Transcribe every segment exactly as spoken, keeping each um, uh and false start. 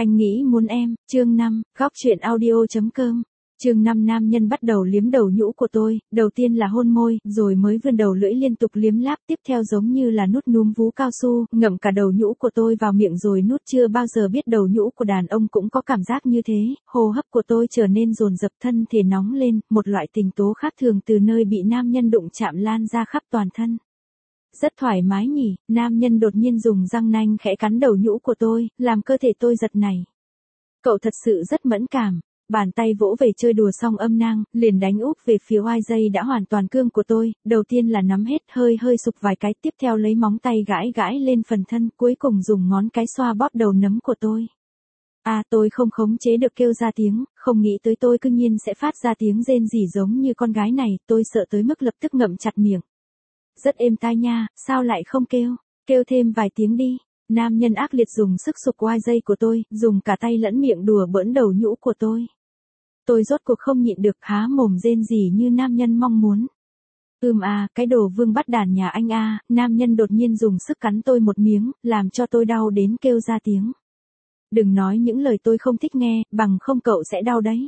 Anh nghĩ muốn em, chương năm, góc chuyện audio.com. Chương năm nam nhân bắt đầu liếm đầu nhũ của tôi, đầu tiên là hôn môi, rồi mới vươn đầu lưỡi liên tục liếm láp, tiếp theo giống như là nút núm vú cao su, ngậm cả đầu nhũ của tôi vào miệng rồi nút. Chưa bao giờ biết đầu nhũ của đàn ông cũng có cảm giác như thế, hô hấp của tôi trở nên dồn dập, thân thể nóng lên, một loại tình tố khác thường từ nơi bị nam nhân đụng chạm lan ra khắp toàn thân. Rất thoải mái nhỉ, nam nhân đột nhiên dùng răng nanh khẽ cắn đầu nhũ của tôi, làm cơ thể tôi giật nảy. Cậu thật sự rất mẫn cảm. Bàn tay vỗ về chơi đùa xong âm nang, liền đánh úp về phía oai dây đã hoàn toàn cương của tôi, đầu tiên là nắm hết, hơi hơi sục vài cái, tiếp theo lấy móng tay gãi gãi lên phần thân, cuối cùng dùng ngón cái xoa bóp đầu nấm của tôi. À, tôi không khống chế được kêu ra tiếng, không nghĩ tới tôi cư nhiên sẽ phát ra tiếng rên rỉ giống như con gái này, tôi sợ tới mức lập tức ngậm chặt miệng. Rất êm tai nha, sao lại không kêu, kêu thêm vài tiếng đi. Nam nhân ác liệt dùng sức sục oai dây của tôi, dùng cả tay lẫn miệng đùa bỡn đầu nhũ của tôi. Tôi rốt cuộc không nhịn được, há mồm rên rỉ như nam nhân mong muốn. Ưm à, cái đồ vương bắt đàn nhà anh a, nam nhân đột nhiên dùng sức cắn tôi một miếng, làm cho tôi đau đến kêu ra tiếng. Đừng nói những lời tôi không thích nghe, bằng không cậu sẽ đau đấy.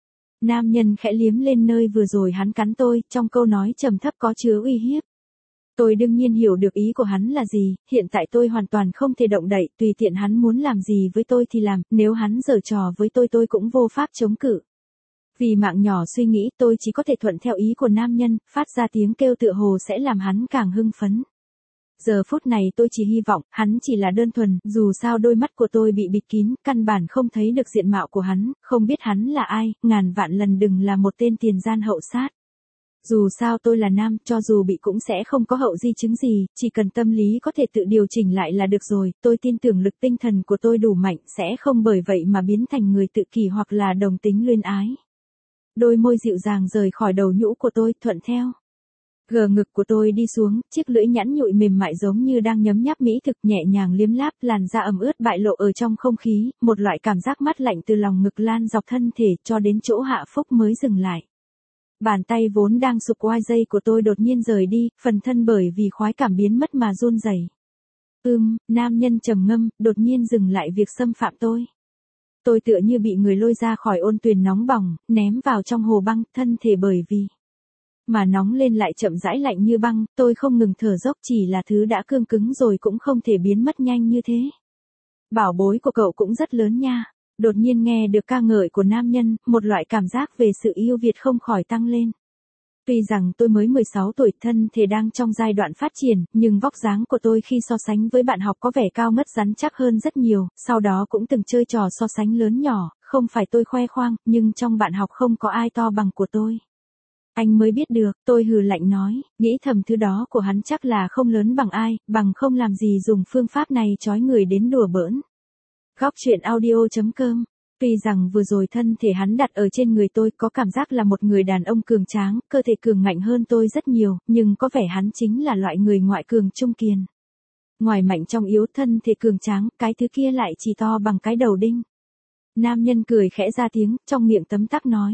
Nam nhân khẽ liếm lên nơi vừa rồi hắn cắn tôi, trong câu nói trầm thấp có chứa uy hiếp. Tôi đương nhiên hiểu được ý của hắn là gì, hiện tại tôi hoàn toàn không thể động đậy, tùy tiện hắn muốn làm gì với tôi thì làm, nếu hắn giở trò với tôi tôi cũng vô pháp chống cự. Vì mạng nhỏ suy nghĩ, tôi chỉ có thể thuận theo ý của nam nhân, phát ra tiếng kêu tựa hồ sẽ làm hắn càng hưng phấn. Giờ phút này tôi chỉ hy vọng, hắn chỉ là đơn thuần, dù sao đôi mắt của tôi bị bịt kín, căn bản không thấy được diện mạo của hắn, không biết hắn là ai, ngàn vạn lần đừng là một tên tiền gian hậu sát. Dù sao tôi là nam, cho dù bị cũng sẽ không có hậu di chứng gì, chỉ cần tâm lý có thể tự điều chỉnh lại là được rồi, tôi tin tưởng lực tinh thần của tôi đủ mạnh, sẽ không bởi vậy mà biến thành người tự kỷ hoặc là đồng tính luyến ái. Đôi môi dịu dàng rời khỏi đầu nhũ của tôi, thuận theo. Gờ ngực của tôi đi xuống, chiếc lưỡi nhẵn nhụi mềm mại giống như đang nhấm nháp mỹ thực, nhẹ nhàng liếm láp, làn da ẩm ướt bại lộ ở trong không khí, một loại cảm giác mát lạnh từ lòng ngực lan dọc thân thể cho đến chỗ hạ phúc mới dừng lại. Bàn tay vốn đang sục oai dây của tôi đột nhiên rời đi, phần thân bởi vì khoái cảm biến mất mà run rẩy. Ưm, nam nhân trầm ngâm, đột nhiên dừng lại việc xâm phạm tôi. Tôi tựa như bị người lôi ra khỏi ôn tuyền nóng bỏng, ném vào trong hồ băng, thân thể bởi vì mà nóng lên lại chậm rãi lạnh như băng, tôi không ngừng thở dốc, chỉ là thứ đã cương cứng rồi cũng không thể biến mất nhanh như thế. Bảo bối của cậu cũng rất lớn nha. Đột nhiên nghe được ca ngợi của nam nhân, một loại cảm giác về sự yêu Việt không khỏi tăng lên. Tuy rằng tôi mới mười sáu tuổi, thân thể đang trong giai đoạn phát triển, nhưng vóc dáng của tôi khi so sánh với bạn học có vẻ cao ngất rắn chắc hơn rất nhiều, sau đó cũng từng chơi trò so sánh lớn nhỏ, không phải tôi khoe khoang, nhưng trong bạn học không có ai to bằng của tôi. Anh mới biết được, tôi hừ lạnh nói, nghĩ thầm thứ đó của hắn chắc là không lớn bằng ai, bằng không làm gì dùng phương pháp này trói người đến đùa bỡn. Góc chuyện audio.com. Tuy rằng vừa rồi thân thể hắn đặt ở trên người tôi có cảm giác là một người đàn ông cường tráng, cơ thể cường mạnh hơn tôi rất nhiều, nhưng có vẻ hắn chính là loại người ngoại cường trung kiền. Ngoài mạnh trong yếu, thân thể cường tráng, cái thứ kia lại chỉ to bằng cái đầu đinh. Nam nhân cười khẽ ra tiếng, trong miệng tấm tắc nói.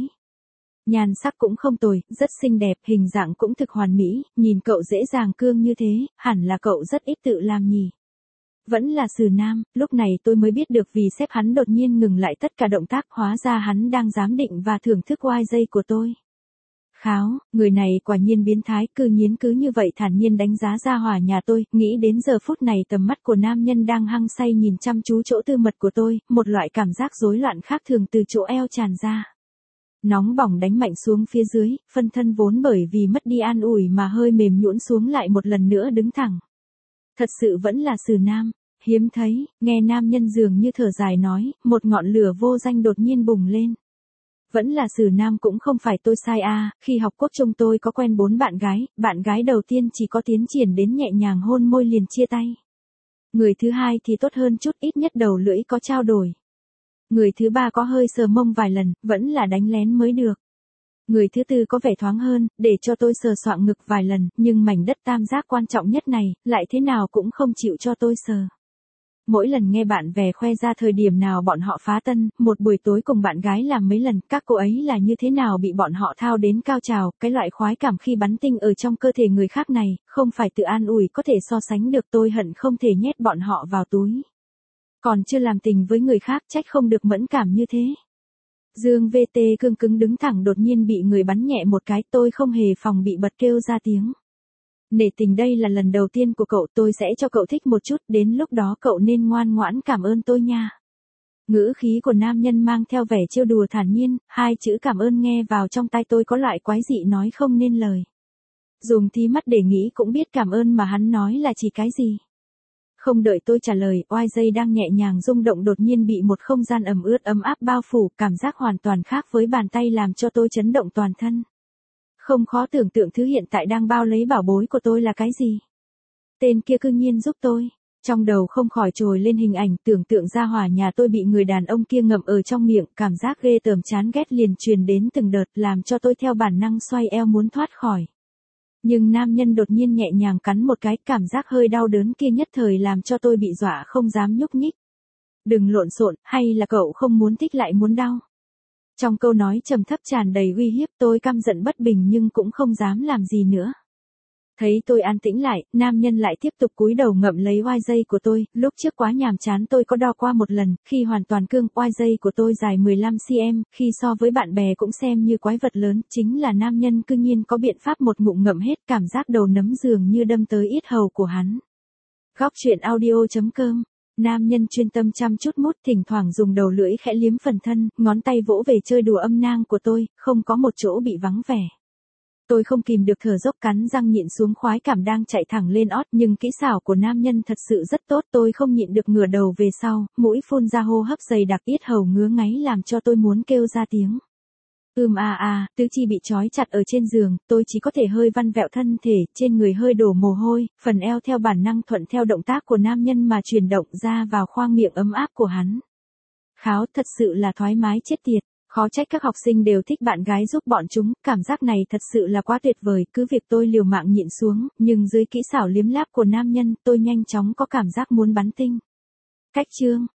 Nhan sắc cũng không tồi, rất xinh đẹp, hình dạng cũng thực hoàn mỹ, nhìn cậu dễ dàng cương như thế, hẳn là cậu rất ít tự làm nhỉ. Vẫn là Sừ Nam, lúc này tôi mới biết được vì sếp hắn đột nhiên ngừng lại tất cả động tác, hóa ra hắn đang giám định và thưởng thức oai dây của tôi. Kháo, người này quả nhiên biến thái, cư nhiên cứ như vậy thản nhiên đánh giá gia hỏa nhà tôi, nghĩ đến giờ phút này tầm mắt của nam nhân đang hăng say nhìn chăm chú chỗ tư mật của tôi, một loại cảm giác rối loạn khác thường từ chỗ eo tràn ra. Nóng bỏng đánh mạnh xuống phía dưới, phân thân vốn bởi vì mất đi an ủi mà hơi mềm nhũn xuống lại một lần nữa đứng thẳng. Thật sự vẫn là Sừ Nam, hiếm thấy, nghe nam nhân dường như thở dài nói, một ngọn lửa vô danh đột nhiên bùng lên. Vẫn là Sừ Nam cũng không phải tôi sai a, khi học quốc trung tôi có quen bốn bạn gái, bạn gái đầu tiên chỉ có tiến triển đến nhẹ nhàng hôn môi liền chia tay. Người thứ hai thì tốt hơn chút, ít nhất đầu lưỡi có trao đổi. Người thứ ba có hơi sờ mông vài lần, vẫn là đánh lén mới được. Người thứ tư có vẻ thoáng hơn, để cho tôi sờ soạng ngực vài lần, nhưng mảnh đất tam giác quan trọng nhất này, lại thế nào cũng không chịu cho tôi sờ. Mỗi lần nghe bạn bè khoe ra thời điểm nào bọn họ phá tân, một buổi tối cùng bạn gái làm mấy lần, các cô ấy là như thế nào bị bọn họ thao đến cao trào, cái loại khoái cảm khi bắn tinh ở trong cơ thể người khác này, không phải tự an ủi có thể so sánh được, tôi hận không thể nhét bọn họ vào túi. Còn chưa làm tình với người khác trách không được mẫn cảm như thế. Dương vê tê cương cứng đứng thẳng đột nhiên bị người bắn nhẹ một cái, tôi không hề phòng bị bật kêu ra tiếng. Nể tình đây là lần đầu tiên của cậu, tôi sẽ cho cậu thích một chút, đến lúc đó cậu nên ngoan ngoãn cảm ơn tôi nha. Ngữ khí của nam nhân mang theo vẻ trêu đùa thản nhiên, hai chữ cảm ơn nghe vào trong tai tôi có loại quái dị nói không nên lời. Dùng tí mắt để nghĩ cũng biết cảm ơn mà hắn nói là chỉ cái gì. Không đợi tôi trả lời, oai dây đang nhẹ nhàng rung động đột nhiên bị một không gian ẩm ướt ấm áp bao phủ, cảm giác hoàn toàn khác với bàn tay làm cho tôi chấn động toàn thân. Không khó tưởng tượng thứ hiện tại đang bao lấy bảo bối của tôi là cái gì. Tên kia cư nhiên giúp tôi. Trong đầu không khỏi trồi lên hình ảnh tưởng tượng ra hỏa nhà tôi bị người đàn ông kia ngậm ở trong miệng, cảm giác ghê tởm chán ghét liền truyền đến từng đợt làm cho tôi theo bản năng xoay eo muốn thoát khỏi. Nhưng nam nhân đột nhiên nhẹ nhàng cắn một cái, cảm giác hơi đau đớn kia nhất thời làm cho tôi bị dọa không dám nhúc nhích. Đừng lộn xộn, hay là cậu không muốn thích lại muốn đau. Trong câu nói trầm thấp tràn đầy uy hiếp tôi căm giận bất bình nhưng cũng không dám làm gì nữa. Thấy tôi an tĩnh lại, nam nhân lại tiếp tục cúi đầu ngậm lấy oai dây của tôi, lúc trước quá nhàm chán tôi có đo qua một lần, khi hoàn toàn cương, oai dây của tôi dài mười lăm xăng-ti-mét, khi so với bạn bè cũng xem như quái vật lớn, chính là nam nhân cư nhiên có biện pháp một ngụm ngậm hết, cảm giác đầu nấm dường như đâm tới yết hầu của hắn. Góc truyện audio chấm com. Nam nhân chuyên tâm chăm chút mút, thỉnh thoảng dùng đầu lưỡi khẽ liếm phần thân, ngón tay vỗ về chơi đùa âm nang của tôi, không có một chỗ bị vắng vẻ. Tôi không kìm được thở dốc cắn răng nhịn xuống khoái cảm đang chạy thẳng lên ót, nhưng kỹ xảo của nam nhân thật sự rất tốt, tôi không nhịn được ngửa đầu về sau, mũi phun ra hô hấp dày đặc, yết hầu ngứa ngáy làm cho tôi muốn kêu ra tiếng. Ừm à à, tứ chi bị trói chặt ở trên giường, tôi chỉ có thể hơi vặn vẹo thân thể, trên người hơi đổ mồ hôi, phần eo theo bản năng thuận theo động tác của nam nhân mà chuyển động ra vào khoang miệng ấm áp của hắn. Kháo, thật sự là thoải mái chết tiệt. Khó trách các học sinh đều thích bạn gái giúp bọn chúng, cảm giác này thật sự là quá tuyệt vời, cứ việc tôi liều mạng nhịn xuống, nhưng dưới kỹ xảo liếm láp của nam nhân, tôi nhanh chóng có cảm giác muốn bắn tinh. Cách chương.